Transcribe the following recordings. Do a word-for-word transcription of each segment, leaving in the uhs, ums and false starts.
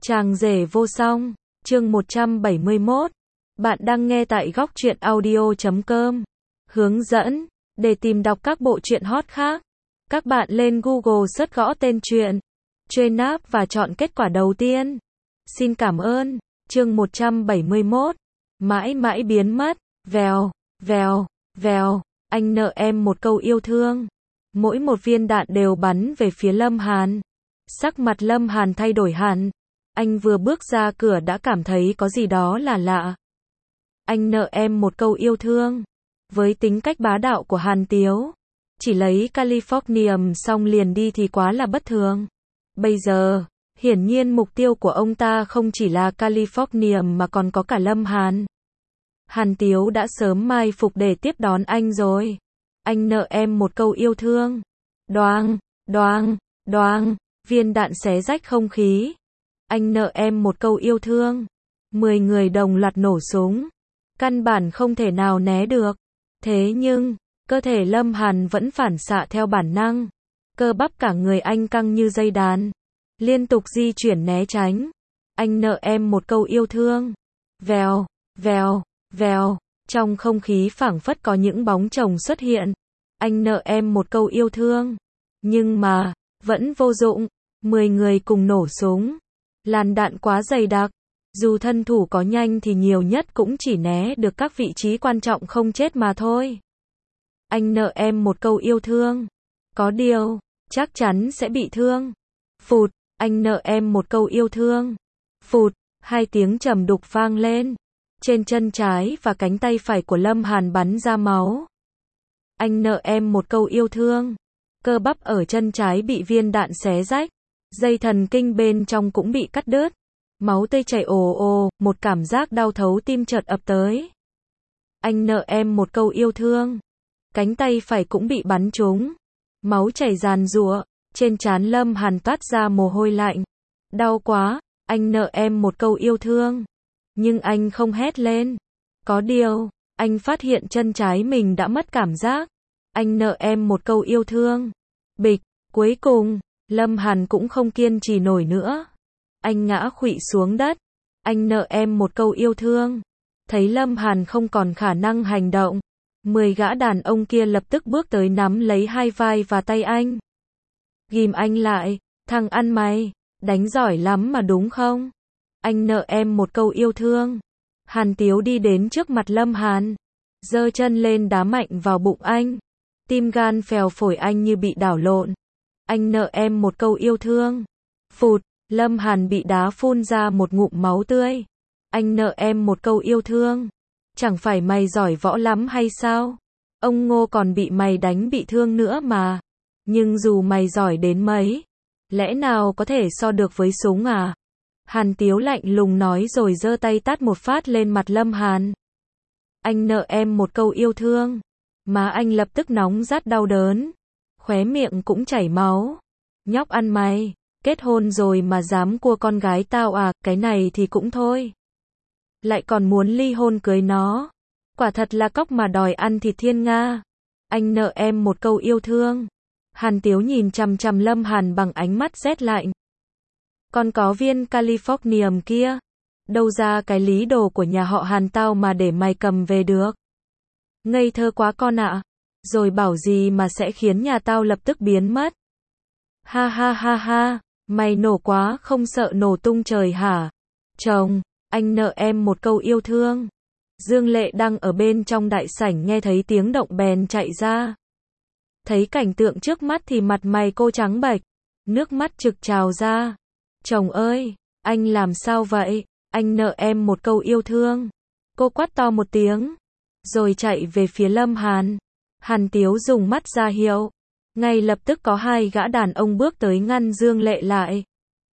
Chàng rể vô song, chương một trăm bảy mươi mốt. Bạn đang nghe tại góc truyện audio chấm com. Hướng dẫn, để tìm đọc các bộ truyện hot khác, các bạn lên Google search gõ tên truyện, truy nạp và chọn kết quả đầu tiên. Xin cảm ơn. Chương một trăm bảy mươi mốt. Mãi mãi biến mất, vèo, vèo, vèo, anh nợ em một câu yêu thương. Mỗi một viên đạn đều bắn về phía Lâm Hàn. Sắc mặt Lâm Hàn thay đổi hẳn. Anh vừa bước ra cửa đã cảm thấy có gì đó là lạ. Anh nợ em một câu yêu thương. Với tính cách bá đạo của Hàn Tiếu, chỉ lấy Californium xong liền đi thì quá là bất thường. Bây giờ, hiển nhiên mục tiêu của ông ta không chỉ là Californium mà còn có cả Lâm Hàn. Hàn Tiếu đã sớm mai phục để tiếp đón anh rồi. Anh nợ em một câu yêu thương. Đoàng, đoàng, đoàng, viên đạn xé rách không khí. Anh nợ em một câu yêu thương. Mười người đồng loạt nổ súng. Căn bản không thể nào né được. Thế nhưng, cơ thể Lâm Hàn vẫn phản xạ theo bản năng. Cơ bắp cả người anh căng như dây đàn. Liên tục di chuyển né tránh. Anh nợ em một câu yêu thương. Vèo, vèo, vèo. Trong không khí phảng phất có những bóng chồng xuất hiện. Anh nợ em một câu yêu thương. Nhưng mà, vẫn vô dụng. Mười người cùng nổ súng. Làn đạn quá dày đặc. Dù thân thủ có nhanh thì nhiều nhất cũng chỉ né được các vị trí quan trọng không chết mà thôi. Anh nợ em một câu yêu thương. Có điều, chắc chắn sẽ bị thương. Phụt, anh nợ em một câu yêu thương. Phụt, hai tiếng trầm đục vang lên. Trên chân trái và cánh tay phải của Lâm Hàn bắn ra máu. Anh nợ em một câu yêu thương. Cơ bắp ở chân trái bị viên đạn xé rách. Dây thần kinh bên trong cũng bị cắt đứt. Máu tươi chảy ồ ồ, một cảm giác đau thấu tim chợt ập tới. Anh nợ em một câu yêu thương. Cánh tay phải cũng bị bắn trúng. Máu chảy ràn rụa, trên trán Lâm Hàn toát ra mồ hôi lạnh. Đau quá, anh nợ em một câu yêu thương. Nhưng anh không hét lên. Có điều, anh phát hiện chân trái mình đã mất cảm giác. Anh nợ em một câu yêu thương. Bịch, cuối cùng, Lâm Hàn cũng không kiên trì nổi nữa. Anh ngã khuỵu xuống đất. Anh nợ em một câu yêu thương. Thấy Lâm Hàn không còn khả năng hành động, mười gã đàn ông kia lập tức bước tới nắm lấy hai vai và tay anh. Ghim anh lại, thằng ăn mày, đánh giỏi lắm mà đúng không? Anh nợ em một câu yêu thương. Hàn Tiếu đi đến trước mặt Lâm Hàn, giơ chân lên đá mạnh vào bụng anh. Tim gan phèo phổi anh như bị đảo lộn. Anh nợ em một câu yêu thương. Phụt, Lâm Hàn bị đá phun ra một ngụm máu tươi. Anh nợ em một câu yêu thương. Chẳng phải mày giỏi võ lắm hay sao? Ông Ngô còn bị mày đánh bị thương nữa mà. Nhưng dù mày giỏi đến mấy, lẽ nào có thể so được với súng à? Hàn Tiếu lạnh lùng nói rồi giơ tay tát một phát lên mặt Lâm Hàn. Anh nợ em một câu yêu thương. Má anh lập tức nóng rát đau đớn. Khóe miệng cũng chảy máu. Nhóc ăn mày, kết hôn rồi mà dám cua con gái tao à, cái này thì cũng thôi. Lại còn muốn ly hôn cưới nó. Quả thật là cóc mà đòi ăn thịt thiên nga. Anh nợ em một câu yêu thương. Hàn Tiếu nhìn chằm chằm Lâm Hàn bằng ánh mắt rét lạnh. Còn có viên Californium kia. Đâu ra cái lý đồ của nhà họ Hàn tao mà để mày cầm về được. Ngây thơ quá con ạ. Rồi bảo gì mà sẽ khiến nhà tao lập tức biến mất. Ha ha ha ha, mày nổ quá không sợ nổ tung trời hả? Chồng, anh nợ em một câu yêu thương. Dương Lệ đang ở bên trong đại sảnh nghe thấy tiếng động bèn chạy ra. Thấy cảnh tượng trước mắt thì mặt mày cô trắng bệch, nước mắt trực trào ra. Chồng ơi, anh làm sao vậy? Anh nợ em một câu yêu thương. Cô quát to một tiếng, rồi chạy về phía Lâm Hàn. Hàn Tiếu dùng mắt ra hiệu. Ngay lập tức có hai gã đàn ông bước tới ngăn Dương Lệ lại.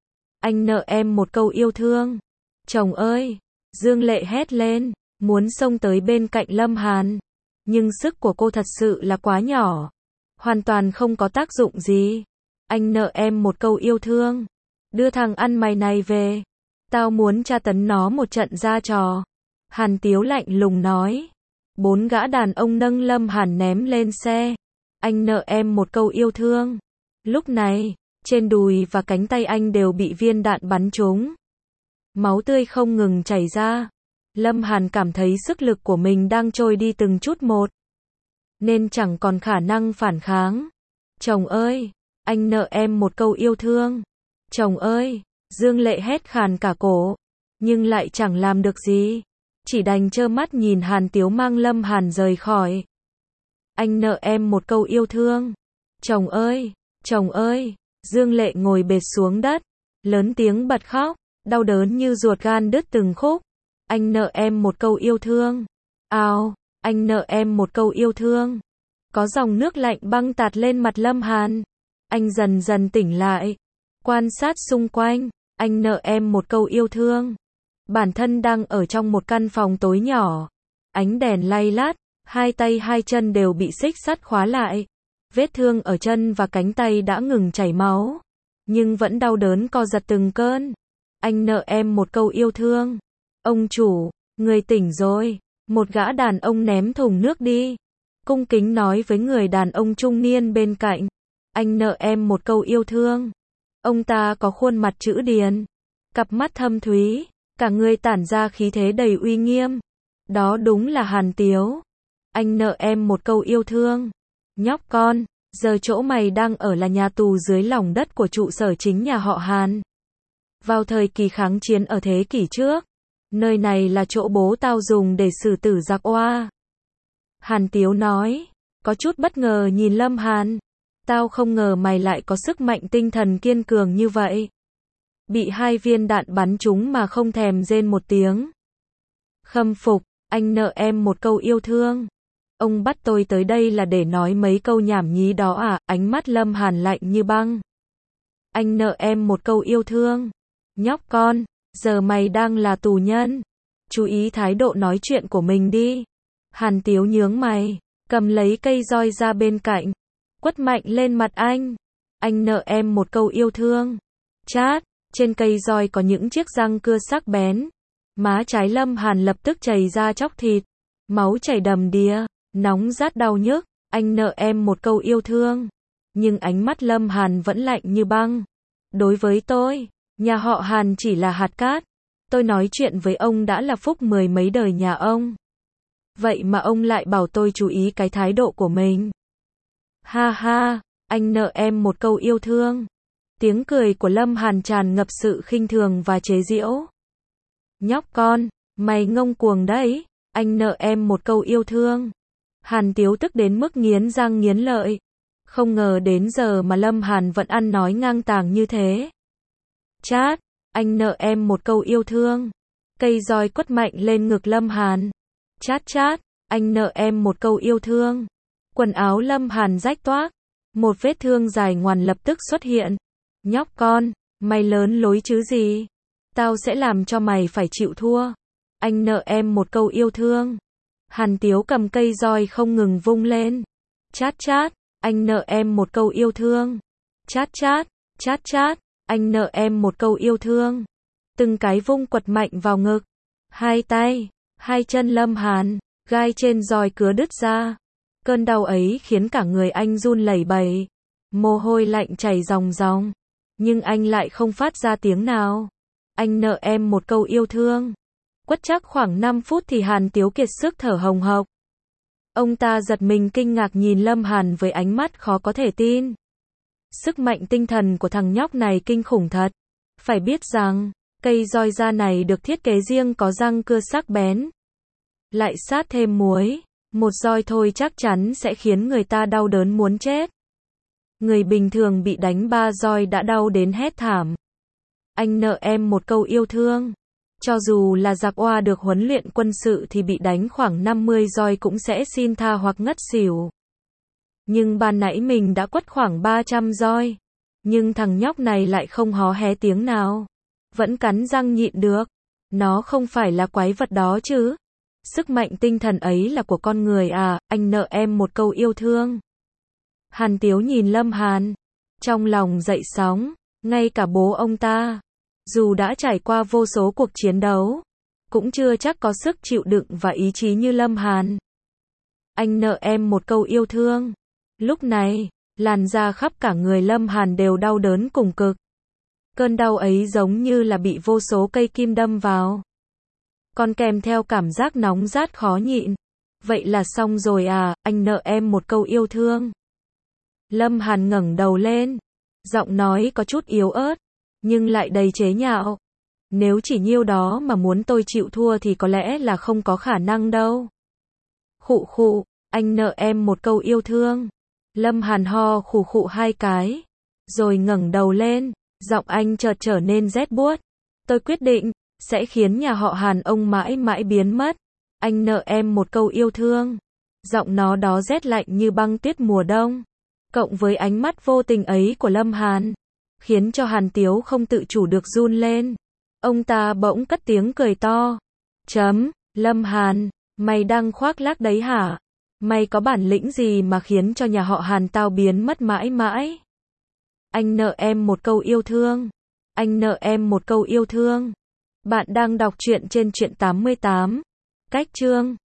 Anh nợ em một câu yêu thương. Chồng ơi! Dương Lệ hét lên, muốn xông tới bên cạnh Lâm Hàn. Nhưng sức của cô thật sự là quá nhỏ. Hoàn toàn không có tác dụng gì. Anh nợ em một câu yêu thương. Đưa thằng ăn mày này về. Tao muốn tra tấn nó một trận ra trò. Hàn Tiếu lạnh lùng nói. Bốn gã đàn ông nâng Lâm Hàn ném lên xe. Anh nợ em một câu yêu thương. Lúc này, trên đùi và cánh tay anh đều bị viên đạn bắn trúng. máu tươi không ngừng chảy ra. Lâm Hàn cảm thấy sức lực của mình đang trôi đi từng chút một, nên chẳng còn khả năng phản kháng. Chồng ơi, anh nợ em một câu yêu thương. Chồng ơi, Dương Lệ hét khàn cả cổ, nhưng lại chẳng làm được gì, chỉ đành trơ mắt nhìn Hàn Tiếu mang Lâm Hàn rời khỏi. Anh nợ em một câu yêu thương. Chồng ơi, chồng ơi, Dương Lệ ngồi bệt xuống đất, lớn tiếng bật khóc, đau đớn như ruột gan đứt từng khúc. Anh nợ em một câu yêu thương. Ào, anh nợ em một câu yêu thương. Có dòng nước lạnh băng tạt lên mặt Lâm Hàn. Anh dần dần tỉnh lại, quan sát xung quanh. Anh nợ em một câu yêu thương. Bản thân đang ở trong một căn phòng tối nhỏ, ánh đèn lay lát, hai tay hai chân đều bị xích sắt khóa lại. Vết thương ở chân và cánh tay đã ngừng chảy máu, nhưng vẫn đau đớn co giật từng cơn. Anh nợ em một câu yêu thương. Ông chủ, người tỉnh rồi. Một gã đàn ông ném thùng nước đi, cung kính nói với người đàn ông trung niên bên cạnh. Anh nợ em một câu yêu thương. Ông ta có khuôn mặt chữ điền, cặp mắt thâm thúy, cả người tản ra khí thế đầy uy nghiêm. Đó đúng là Hàn Tiếu. Anh nợ em một câu yêu thương. Nhóc con, giờ chỗ mày đang ở là nhà tù dưới lòng đất của trụ sở chính nhà họ Hàn. Vào thời kỳ kháng chiến ở thế kỷ trước, nơi này là chỗ bố tao dùng để xử tử giặc oa. Hàn Tiếu nói, có chút bất ngờ nhìn Lâm Hàn. Tao không ngờ mày lại có sức mạnh tinh thần kiên cường như vậy. Bị hai viên đạn bắn trúng mà không thèm rên một tiếng. Khâm phục, anh nợ em một câu yêu thương. Ông bắt tôi tới đây là để nói mấy câu nhảm nhí đó à? Ánh mắt Lâm Hàn lạnh như băng. Anh nợ em một câu yêu thương. Nhóc con, giờ mày đang là tù nhân. Chú ý thái độ nói chuyện của mình đi. Hàn Tiếu nhướng mày, cầm lấy cây roi ra bên cạnh, quất mạnh lên mặt anh. Anh nợ em một câu yêu thương. Chát, trên cây roi có những chiếc răng cưa sắc bén. Má trái Lâm Hàn lập tức chảy ra chóc thịt, máu chảy đầm đìa, nóng rát đau nhức. Anh nợ em một câu yêu thương. Nhưng ánh mắt Lâm Hàn vẫn lạnh như băng. Đối với tôi, nhà họ Hàn chỉ là hạt cát. Tôi nói chuyện với ông đã là phúc mười mấy đời nhà ông. Vậy mà ông lại bảo tôi chú ý cái thái độ của mình. Ha ha, anh nợ em một câu yêu thương. Tiếng cười của Lâm Hàn tràn ngập sự khinh thường và chế giễu. Nhóc con, mày ngông cuồng đấy. Anh nợ em một câu yêu thương. Hàn Tiếu tức đến mức nghiến răng nghiến lợi. Không ngờ đến giờ mà Lâm Hàn vẫn ăn nói ngang tàng như thế. Chát, anh nợ em một câu yêu thương. Cây roi quất mạnh lên ngực Lâm Hàn. Chát chát, anh nợ em một câu yêu thương. Quần áo Lâm Hàn rách toác, một vết thương dài ngoằn lập tức xuất hiện. Nhóc con, mày lớn lối chứ gì? Tao sẽ làm cho mày phải chịu thua. Anh nợ em một câu yêu thương. Hàn Tiếu cầm cây roi không ngừng vung lên. Chát chát, anh nợ em một câu yêu thương. Chát chát, chát chát, anh nợ em một câu yêu thương. Từng cái vung quật mạnh vào ngực, hai tay, hai chân Lâm Hàn, gai trên roi cứa đứt ra. Cơn đau ấy khiến cả người anh run lẩy bẩy, mồ hôi lạnh chảy ròng ròng, nhưng anh lại không phát ra tiếng nào. Anh nợ em một câu yêu thương. Quất chắc khoảng năm phút thì Hàn Tiếu kiệt sức thở hồng hộc. Ông ta giật mình kinh ngạc nhìn Lâm Hàn với ánh mắt khó có thể tin. Sức mạnh tinh thần của thằng nhóc này kinh khủng thật. Phải biết rằng, cây roi da này được thiết kế riêng có răng cưa sắc bén. Lại sát thêm muối, một roi thôi chắc chắn sẽ khiến người ta đau đớn muốn chết. Người bình thường bị đánh ba roi đã đau đến hét thảm. Anh nợ em một câu yêu thương. Cho dù là giặc oa được huấn luyện quân sự thì bị đánh khoảng năm mươi roi cũng sẽ xin tha hoặc ngất xỉu. Nhưng ban nãy mình đã quất khoảng ba trăm roi. Nhưng thằng nhóc này lại không hó hé tiếng nào. Vẫn cắn răng nhịn được. Nó không phải là quái vật đó chứ. Sức mạnh tinh thần ấy là của con người à, anh nợ em một câu yêu thương. Hàn Tiếu nhìn Lâm Hàn. Trong lòng dậy sóng, ngay cả bố ông ta, dù đã trải qua vô số cuộc chiến đấu, cũng chưa chắc có sức chịu đựng và ý chí như Lâm Hàn. Anh nợ em một câu yêu thương. Lúc này, làn da khắp cả người Lâm Hàn đều đau đớn cùng cực. Cơn đau ấy giống như là bị vô số cây kim đâm vào. Còn kèm theo cảm giác nóng rát khó nhịn. Vậy là xong rồi à, anh nợ em một câu yêu thương. Lâm Hàn ngẩng đầu lên. Giọng nói có chút yếu ớt, nhưng lại đầy chế nhạo. Nếu chỉ nhiêu đó mà muốn tôi chịu thua thì có lẽ là không có khả năng đâu. Khụ khụ, anh nợ em một câu yêu thương. Lâm Hàn ho khụ khụ hai cái, rồi ngẩng đầu lên, giọng anh chợt trở nên rét buốt. Tôi quyết định, sẽ khiến nhà họ Hàn ông mãi mãi biến mất. Anh nợ em một câu yêu thương. Giọng nó đó rét lạnh như băng tuyết mùa đông. Cộng với ánh mắt vô tình ấy của Lâm Hàn, khiến cho Hàn Tiếu không tự chủ được run lên. Ông ta bỗng cất tiếng cười to. Chấm, Lâm Hàn, mày đang khoác lác đấy hả? Mày có bản lĩnh gì mà khiến cho nhà họ Hàn tao biến mất mãi mãi? Anh nợ em một câu yêu thương. Anh nợ em một câu yêu thương. Bạn đang đọc truyện trên truyện tám mươi tám. Cách chương.